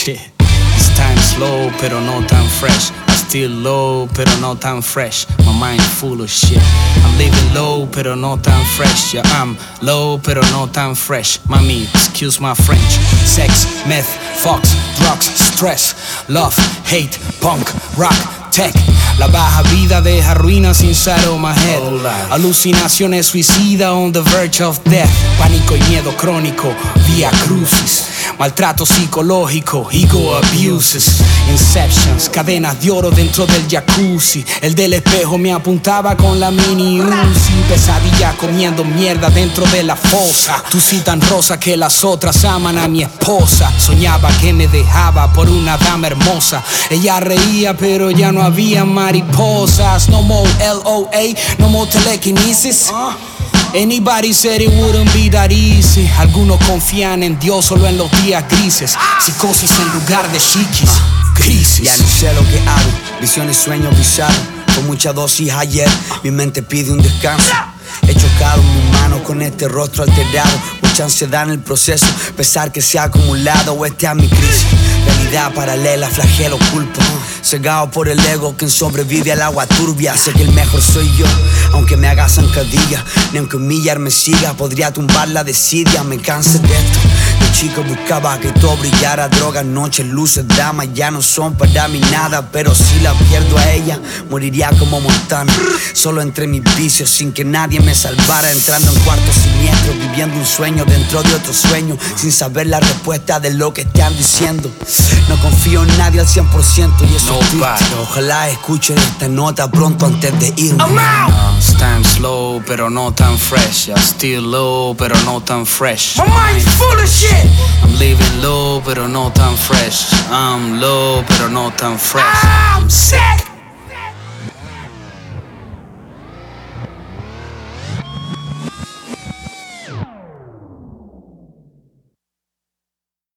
shit. This time slow, pero no tan fresh. I still low, pero no tan fresh. My mind full of shit. I'm living low, pero no tan fresh. Yeah, I'm low, pero no tan fresh. Mami, excuse my French. Sex, meth, fox, drugs, stress, love, hate, punk, rock, tech. La baja vida deja ruinas inside of my head. Alucinaciones suicida on the verge of death. Pánico y miedo crónico, vía crucis. Maltrato psicológico, ego abuses. Inceptions, cadenas de oro dentro del jacuzzi. El del espejo me apuntaba con la mini Uzi. Pesadilla comiendo mierda dentro de la fosa. Tú sí tan rosa que las otras aman a mi esposa. Soñaba que me dejaba por una dama hermosa. Ella reía pero ya no había mariposas. No more LOA, no more telekinesis. Anybody said it wouldn't be that easy. Algunos confían en Dios solo en los días grises. Psicosis en lugar de chiquis. Crisis. Ya no sé lo que hago, visiones, sueños bizarros. Con mucha dosis ayer, mi mente pide un descanso. He chocado mi mano con este rostro alterado. Mucha ansiedad en el proceso, pesar que se ha acumulado. O esta es mi crisis, realidad paralela, flagelo, culpa. Cegado por el ego, quien sobrevive al agua turbia. Sé que el mejor soy yo, aunque me haga zancadilla. Ni aunque humillar me siga, podría tumbar la desidia. Me cansé de esto. De chico buscaba que todo brillara. Drogas, noches, luces, damas, ya no son para mí nada. Pero si la pierdo a ella, moriría como Montana. Solo entre mis vicios, sin que nadie me salvara. Entrando en cuartos siniestros, viviendo un sueño dentro de otro sueño. Sin saber la respuesta de lo que están diciendo. No confío en nadie al 100% y eso es triste. Ojalá escuchen esta nota pronto antes de irme. This time slow, pero no tan fresh. I still low, pero no tan fresh. My mind's full of shit. I'm living low, pero no tan fresh. I'm low, pero no tan fresh. I'm sick.